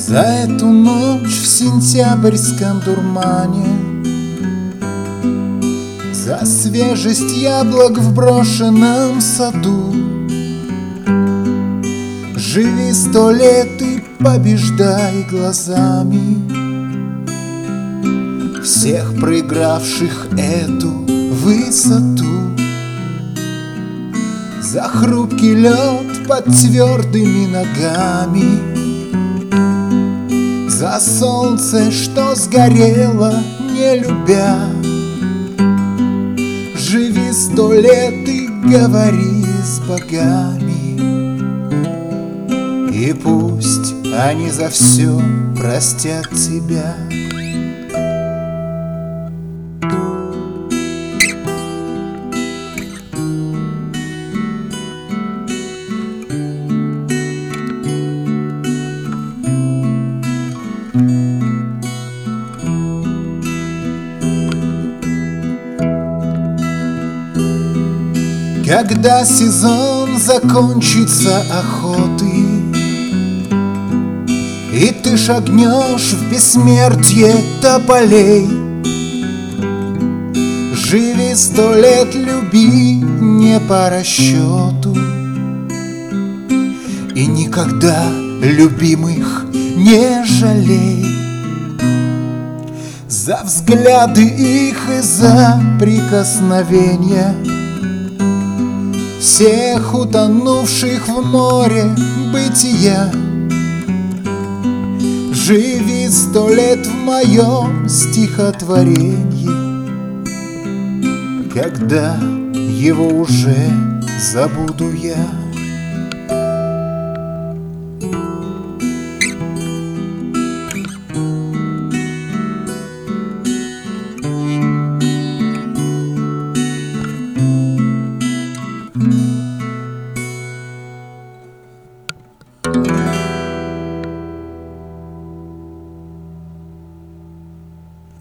За эту ночь в сентябрьском дурмане, за свежесть яблок в брошенном саду. Живи 100 лет и побеждай глазами всех проигравших эту высоту. За хрупкий лед под твердыми ногами, за солнце, что сгорело, не любя. Живи 100 лет и говори с богами, и пусть они за все простят тебя. Когда сезон закончится охоты, и ты шагнешь в бессмертие тополей, живи 100 лет, люби не по расчету, и никогда любимых не жалей. За взгляды их и за прикосновения всех утонувших в море бытия. Живи 100 лет в моем стихотворении, когда его уже забуду я.